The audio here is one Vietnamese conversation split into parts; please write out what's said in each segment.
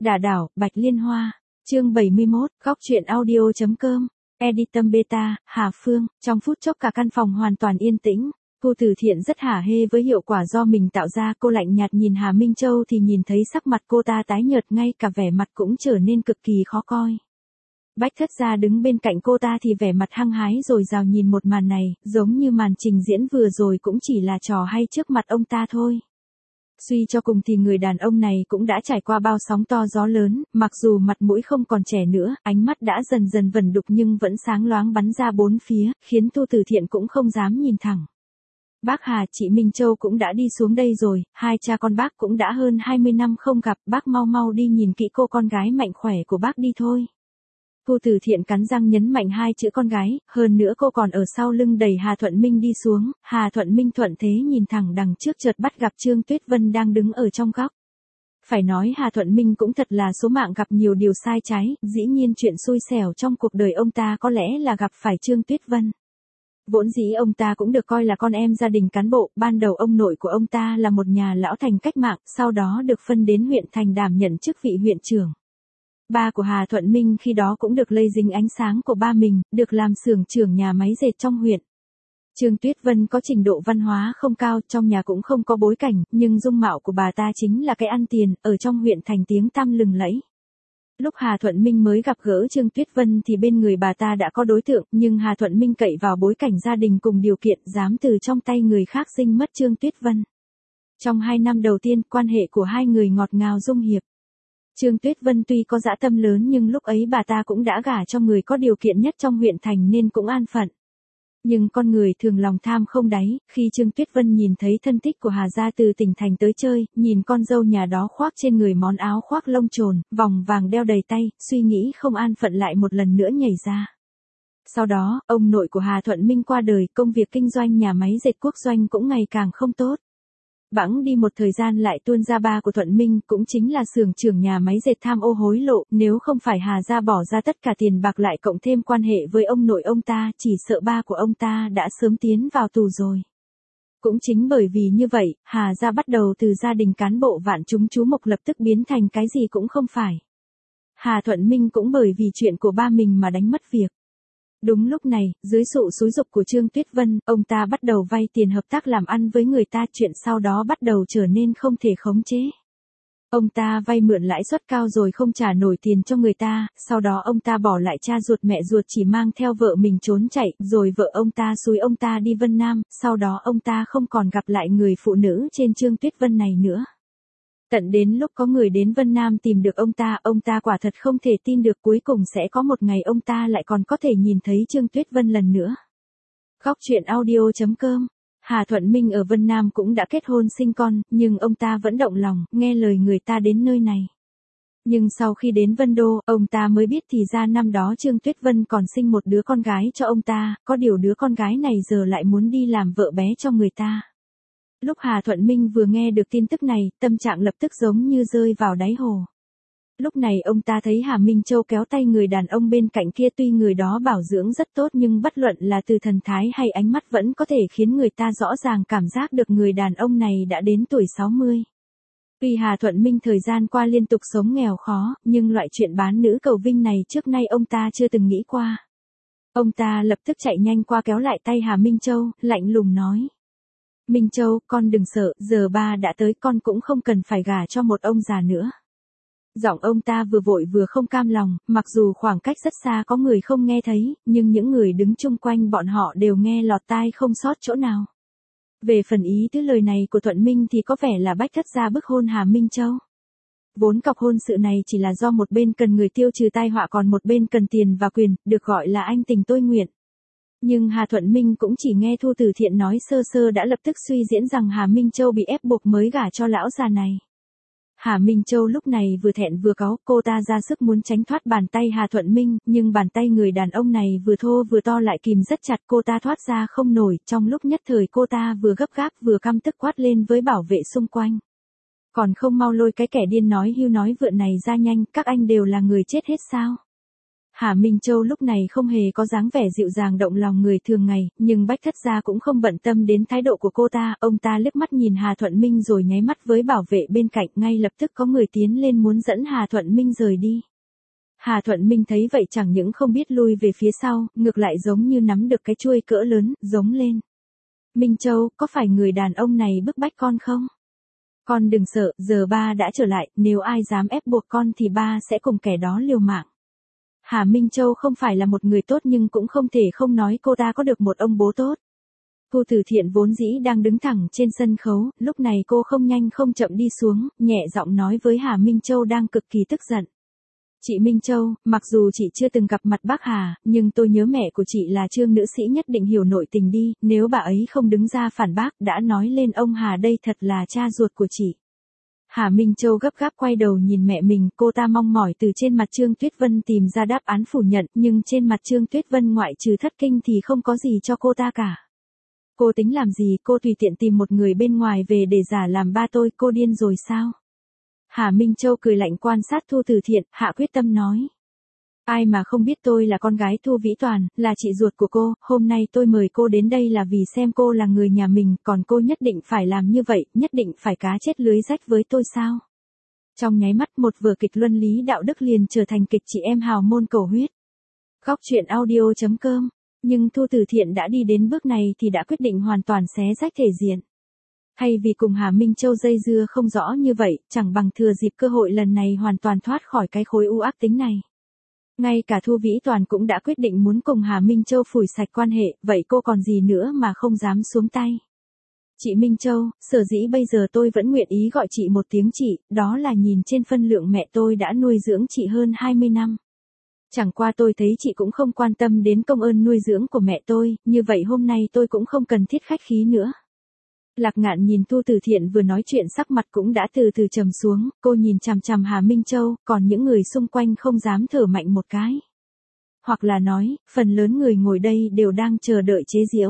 Đả đảo, Bạch Liên Hoa. Chương 71, góc truyện audio.com. Editum Beta, Hà Phương. Trong phút chốc cả căn phòng hoàn toàn yên tĩnh. Cô Từ Thiện rất hả hê với hiệu quả do mình tạo ra. Cô lạnh nhạt nhìn Hà Minh Châu thì nhìn thấy sắc mặt cô ta tái nhợt, ngay cả vẻ mặt cũng trở nên cực kỳ khó coi. Bách Thất Gia đứng bên cạnh cô ta thì vẻ mặt hăng hái rồi rào nhìn một màn này, giống như màn trình diễn vừa rồi cũng chỉ là trò hay trước mặt ông ta thôi. Suy cho cùng thì người đàn ông này cũng đã trải qua bao sóng to gió lớn, mặc dù mặt mũi không còn trẻ nữa, ánh mắt đã dần dần vẩn đục nhưng vẫn sáng loáng bắn ra bốn phía, khiến Tô Từ Thiện cũng không dám nhìn thẳng. Bác Hà, chị Minh Châu cũng đã đi xuống đây rồi, hai cha con bác cũng đã hơn 20 năm không gặp, bác mau mau đi nhìn kỹ cô con gái mạnh khỏe của bác đi thôi. Cô Từ Thiện cắn răng nhấn mạnh hai chữ con gái, hơn nữa cô còn ở sau lưng đẩy Hà Thuận Minh đi xuống. Hà Thuận Minh thuận thế nhìn thẳng đằng trước chợt bắt gặp Trương Tuyết Vân đang đứng ở trong góc. Phải nói Hà Thuận Minh cũng thật là số mạng gặp nhiều điều sai trái, dĩ nhiên chuyện xui xẻo trong cuộc đời ông ta có lẽ là gặp phải Trương Tuyết Vân. Vốn dĩ ông ta cũng được coi là con em gia đình cán bộ, ban đầu ông nội của ông ta là một nhà lão thành cách mạng, sau đó được phân đến huyện thành đảm nhận chức vị huyện trưởng. Ba của Hà Thuận Minh khi đó cũng được lây dính ánh sáng của ba mình, được làm xưởng trưởng nhà máy dệt trong huyện. Trương Tuyết Vân có trình độ văn hóa không cao, trong nhà cũng không có bối cảnh, nhưng dung mạo của bà ta chính là cái ăn tiền, ở trong huyện thành tiếng tăm lừng lẫy. Lúc Hà Thuận Minh mới gặp gỡ Trương Tuyết Vân thì bên người bà ta đã có đối tượng, nhưng Hà Thuận Minh cậy vào bối cảnh gia đình cùng điều kiện, dám từ trong tay người khác sinh mất Trương Tuyết Vân. Trong 2 năm đầu tiên, quan hệ của hai người ngọt ngào dung hiệp. Trương Tuyết Vân tuy có dã tâm lớn nhưng lúc ấy bà ta cũng đã gả cho người có điều kiện nhất trong huyện thành nên cũng an phận. Nhưng con người thường lòng tham không đáy, khi Trương Tuyết Vân nhìn thấy thân thích của Hà gia từ tỉnh thành tới chơi, nhìn con dâu nhà đó khoác trên người món áo khoác lông trồn, vòng vàng đeo đầy tay, suy nghĩ không an phận lại một lần nữa nhảy ra. Sau đó, ông nội của Hà Thuận Minh qua đời, công việc kinh doanh nhà máy dệt quốc doanh cũng ngày càng không tốt. Bẵng đi một thời gian lại tuôn ra ba của Thuận Minh, cũng chính là xưởng trưởng nhà máy dệt tham ô hối lộ, nếu không phải Hà gia bỏ ra tất cả tiền bạc lại cộng thêm quan hệ với ông nội ông ta, chỉ sợ ba của ông ta đã sớm tiến vào tù rồi. Cũng chính bởi vì như vậy, Hà gia bắt đầu từ gia đình cán bộ vạn chúng chú mục lập tức biến thành cái gì cũng không phải. Hà Thuận Minh cũng bởi vì chuyện của ba mình mà đánh mất việc. Đúng lúc này, dưới sự xúi giục của Trương Tuyết Vân, ông ta bắt đầu vay tiền hợp tác làm ăn với người ta, chuyện sau đó bắt đầu trở nên không thể khống chế. Ông ta vay mượn lãi suất cao rồi không trả nổi tiền cho người ta, sau đó ông ta bỏ lại cha ruột mẹ ruột chỉ mang theo vợ mình trốn chạy, rồi vợ ông ta xúi ông ta đi Vân Nam, sau đó ông ta không còn gặp lại người phụ nữ trên Trương Tuyết Vân này nữa. Tận đến lúc có người đến Vân Nam tìm được ông ta quả thật không thể tin được cuối cùng sẽ có một ngày ông ta lại còn có thể nhìn thấy Trương Tuyết Vân lần nữa. Góc truyện audio.com. Hà Thuận Minh ở Vân Nam cũng đã kết hôn sinh con, nhưng ông ta vẫn động lòng, nghe lời người ta đến nơi này. Nhưng sau khi đến Vân Đô, ông ta mới biết thì ra năm đó Trương Tuyết Vân còn sinh một đứa con gái cho ông ta, có điều đứa con gái này giờ lại muốn đi làm vợ bé cho người ta. Lúc Hà Thuận Minh vừa nghe được tin tức này, tâm trạng lập tức giống như rơi vào đáy hồ. Lúc này ông ta thấy Hà Minh Châu kéo tay người đàn ông bên cạnh kia, tuy người đó bảo dưỡng rất tốt nhưng bất luận là từ thần thái hay ánh mắt vẫn có thể khiến người ta rõ ràng cảm giác được người đàn ông này đã đến tuổi 60. Tuy Hà Thuận Minh thời gian qua liên tục sống nghèo khó, nhưng loại chuyện bán nữ cầu vinh này trước nay ông ta chưa từng nghĩ qua. Ông ta lập tức chạy nhanh qua kéo lại tay Hà Minh Châu, lạnh lùng nói. Minh Châu, con đừng sợ, giờ ba đã tới, con cũng không cần phải gả cho một ông già nữa. Giọng ông ta vừa vội vừa không cam lòng, mặc dù khoảng cách rất xa có người không nghe thấy, nhưng những người đứng chung quanh bọn họ đều nghe lọt tai không sót chỗ nào. Về phần ý tứ lời này của Thuận Minh thì có vẻ là Bách Thất gia bức hôn Hà Minh Châu. Vốn cọc hôn sự này chỉ là do một bên cần người tiêu trừ tai họa còn một bên cần tiền và quyền, được gọi là anh tình tôi nguyện. Nhưng Hà Thuận Minh cũng chỉ nghe Thu Từ Thiện nói sơ sơ đã lập tức suy diễn rằng Hà Minh Châu bị ép buộc mới gả cho lão già này. Hà Minh Châu lúc này vừa thẹn vừa cáu, cô ta ra sức muốn tránh thoát bàn tay Hà Thuận Minh, nhưng bàn tay người đàn ông này vừa thô vừa to lại kìm rất chặt, cô ta thoát ra không nổi, trong lúc nhất thời cô ta vừa gấp gáp vừa căm tức quát lên với bảo vệ xung quanh. Còn không mau lôi cái kẻ điên nói hưu nói vượn này ra nhanh, các anh đều là người chết hết sao? Hà Minh Châu lúc này không hề có dáng vẻ dịu dàng động lòng người thường ngày, nhưng Bách Thất Gia cũng không bận tâm đến thái độ của cô ta, ông ta liếc mắt nhìn Hà Thuận Minh rồi nháy mắt với bảo vệ bên cạnh, ngay lập tức có người tiến lên muốn dẫn Hà Thuận Minh rời đi. Hà Thuận Minh thấy vậy chẳng những không biết lui về phía sau, ngược lại giống như nắm được cái chuôi cỡ lớn, giống lên. Minh Châu, có phải người đàn ông này bức bách con không? Con đừng sợ, giờ ba đã trở lại, nếu ai dám ép buộc con thì ba sẽ cùng kẻ đó liều mạng. Hà Minh Châu không phải là một người tốt nhưng cũng không thể không nói cô ta có được một ông bố tốt. Thu Từ Thiện vốn dĩ đang đứng thẳng trên sân khấu, lúc này cô không nhanh không chậm đi xuống, nhẹ giọng nói với Hà Minh Châu đang cực kỳ tức giận. Chị Minh Châu, mặc dù chị chưa từng gặp mặt bác Hà, nhưng tôi nhớ mẹ của chị là Trương nữ sĩ nhất định hiểu nội tình đi, nếu bà ấy không đứng ra phản bác đã nói lên ông Hà đây thật là cha ruột của chị. Hà Minh Châu gấp gáp quay đầu nhìn mẹ mình, cô ta mong mỏi từ trên mặt Trương Tuyết Vân tìm ra đáp án phủ nhận, nhưng trên mặt Trương Tuyết Vân ngoại trừ thất kinh thì không có gì cho cô ta cả. Cô tính làm gì, cô tùy tiện tìm một người bên ngoài về để giả làm ba tôi, cô điên rồi sao? Hà Minh Châu cười lạnh quan sát Thu Từ Thiện, hạ quyết tâm nói. Ai mà không biết tôi là con gái Thu Vĩ Toàn, là chị ruột của cô, hôm nay tôi mời cô đến đây là vì xem cô là người nhà mình, còn cô nhất định phải làm như vậy, nhất định phải cá chết lưới rách với tôi sao? Trong nháy mắt một vở kịch luân lý đạo đức liền trở thành kịch chị em hào môn cầu huyết. Góc truyện audio.com, nhưng Thu Từ Thiện đã đi đến bước này thì đã quyết định hoàn toàn xé rách thể diện. Hay vì cùng Hà Minh Châu dây dưa không rõ như vậy, chẳng bằng thừa dịp cơ hội lần này hoàn toàn thoát khỏi cái khối u ác tính này. Ngay cả Thu Vĩ Toàn cũng đã quyết định muốn cùng Hà Minh Châu phủi sạch quan hệ, vậy cô còn gì nữa mà không dám xuống tay. Chị Minh Châu, sở dĩ bây giờ tôi vẫn nguyện ý gọi chị một tiếng chị, đó là nhìn trên phân lượng mẹ tôi đã nuôi dưỡng chị hơn 20 năm. Chẳng qua tôi thấy chị cũng không quan tâm đến công ơn nuôi dưỡng của mẹ tôi, như vậy hôm nay tôi cũng không cần thiết khách khí nữa. Lạc Ngạn nhìn Thu Từ Thiện vừa nói chuyện sắc mặt cũng đã từ từ trầm xuống, cô nhìn chằm chằm Hà Minh Châu, còn những người xung quanh không dám thở mạnh một cái. Hoặc là nói, phần lớn người ngồi đây đều đang chờ đợi chế giễu.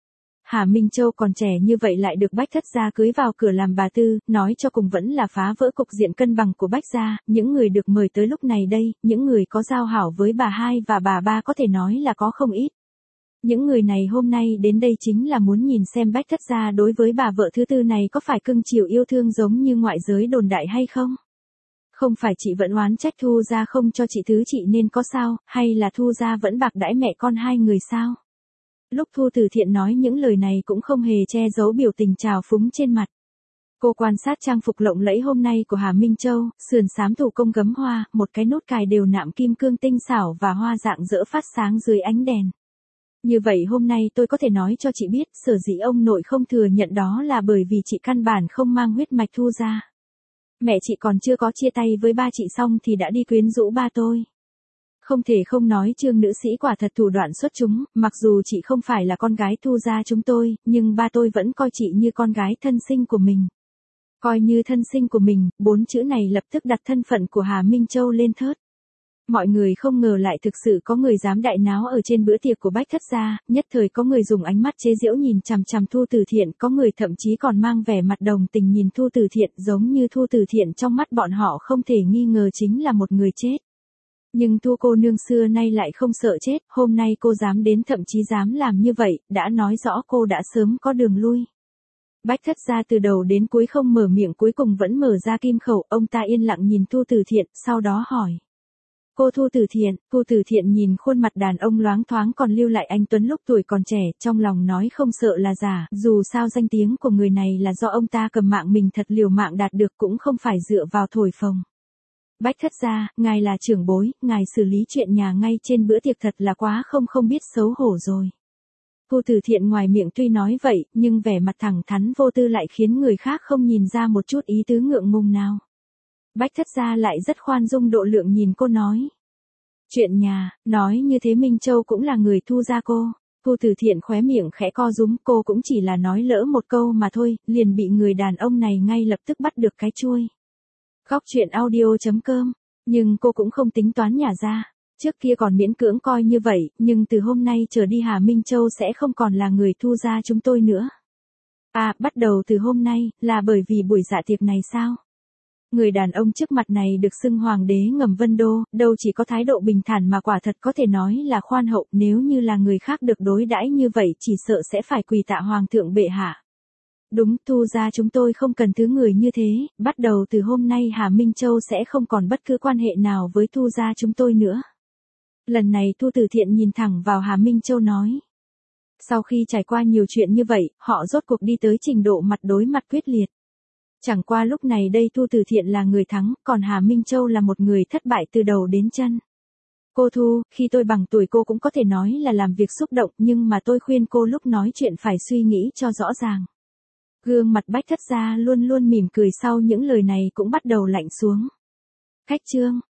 Hà Minh Châu còn trẻ như vậy lại được Bách Thất Gia cưới vào cửa làm bà tư, nói cho cùng vẫn là phá vỡ cục diện cân bằng của Bách Gia, những người được mời tới lúc này đây, những người có giao hảo với bà hai và bà ba có thể nói là có không ít. Những người này hôm nay đến đây chính là muốn nhìn xem Bách Thất Gia đối với bà vợ thứ tư này có phải cưng chiều yêu thương giống như ngoại giới đồn đại hay không? Không phải chị vẫn oán trách Thu Gia không cho chị thứ chị nên có sao, hay là Thu Gia vẫn bạc đãi mẹ con hai người sao? Lúc Thu Từ Thiện nói những lời này cũng không hề che giấu biểu tình trào phúng trên mặt. Cô quan sát trang phục lộng lẫy hôm nay của Hà Minh Châu, sườn xám thủ công gấm hoa, một cái nút cài đều nạm kim cương tinh xảo và hoa dạng dỡ phát sáng dưới ánh đèn. Như vậy hôm nay tôi có thể nói cho chị biết, sở dĩ ông nội không thừa nhận đó là bởi vì chị căn bản không mang huyết mạch Thu gia. Mẹ chị còn chưa có chia tay với ba chị xong thì đã đi quyến rũ ba tôi. Không thể không nói Trương nữ sĩ quả thật thủ đoạn xuất chúng, mặc dù chị không phải là con gái Thu gia chúng tôi, nhưng ba tôi vẫn coi chị như con gái thân sinh của mình. Coi như thân sinh của mình, 4 chữ này lập tức đặt thân phận của Hà Minh Châu lên thớt. Mọi người không ngờ lại thực sự có người dám đại náo ở trên bữa tiệc của Bách Thất Gia, nhất thời có người dùng ánh mắt chế giễu nhìn chằm chằm Thu Từ Thiện, có người thậm chí còn mang vẻ mặt đồng tình nhìn Thu Từ Thiện, giống như Thu Từ Thiện trong mắt bọn họ không thể nghi ngờ chính là một người chết. Nhưng Thu cô nương xưa nay lại không sợ chết, hôm nay cô dám đến thậm chí dám làm như vậy, đã nói rõ cô đã sớm có đường lui. Bách Thất Gia từ đầu đến cuối không mở miệng, cuối cùng vẫn mở ra kim khẩu, ông ta yên lặng nhìn Thu Từ Thiện, sau đó hỏi. Cô Thu Từ Thiện nhìn khuôn mặt đàn ông loáng thoáng còn lưu lại anh tuấn lúc tuổi còn trẻ, trong lòng nói không sợ là giả, dù sao danh tiếng của người này là do ông ta cầm mạng mình thật liều mạng đạt được cũng không phải dựa vào thổi phồng. Bách Thất Gia, ngài là trưởng bối, ngài xử lý chuyện nhà ngay trên bữa tiệc thật là quá không biết xấu hổ rồi. Thu Từ Thiện ngoài miệng tuy nói vậy, nhưng vẻ mặt thẳng thắn vô tư lại khiến người khác không nhìn ra một chút ý tứ ngượng ngùng nào. Bách Thất Gia lại rất khoan dung độ lượng nhìn cô nói. Chuyện nhà, nói như thế Minh Châu cũng là người Thu gia cô. Thu Từ Thiện khóe miệng khẽ co rúm, cô cũng chỉ là nói lỡ một câu mà thôi, liền bị người đàn ông này ngay lập tức bắt được cái chuôi. Góc truyện audio.com, nhưng cô cũng không tính toán nhả ra. Trước kia còn miễn cưỡng coi như vậy, nhưng từ hôm nay trở đi Hà Minh Châu sẽ không còn là người Thu gia chúng tôi nữa. À, bắt đầu từ hôm nay, là bởi vì buổi dạ tiệc này sao? Người đàn ông trước mặt này được xưng hoàng đế ngầm Vân Đô, đâu chỉ có thái độ bình thản mà quả thật có thể nói là khoan hậu, nếu như là người khác được đối đãi như vậy chỉ sợ sẽ phải quỳ tạ hoàng thượng bệ hạ. Đúng, Thu gia chúng tôi không cần thứ người như thế, bắt đầu từ hôm nay Hà Minh Châu sẽ không còn bất cứ quan hệ nào với Thu gia chúng tôi nữa. Lần này Thu Tử Thiện nhìn thẳng vào Hà Minh Châu nói. Sau khi trải qua nhiều chuyện như vậy, họ rốt cuộc đi tới trình độ mặt đối mặt quyết liệt. Chẳng qua lúc này đây Thu Tử Thiện là người thắng, còn Hà Minh Châu là một người thất bại từ đầu đến chân. Cô Thu, khi tôi bằng tuổi cô cũng có thể nói là làm việc xúc động, nhưng mà tôi khuyên cô lúc nói chuyện phải suy nghĩ cho rõ ràng. Gương mặt Bách Thất gia luôn luôn mỉm cười sau những lời này cũng bắt đầu lạnh xuống. Khách trương,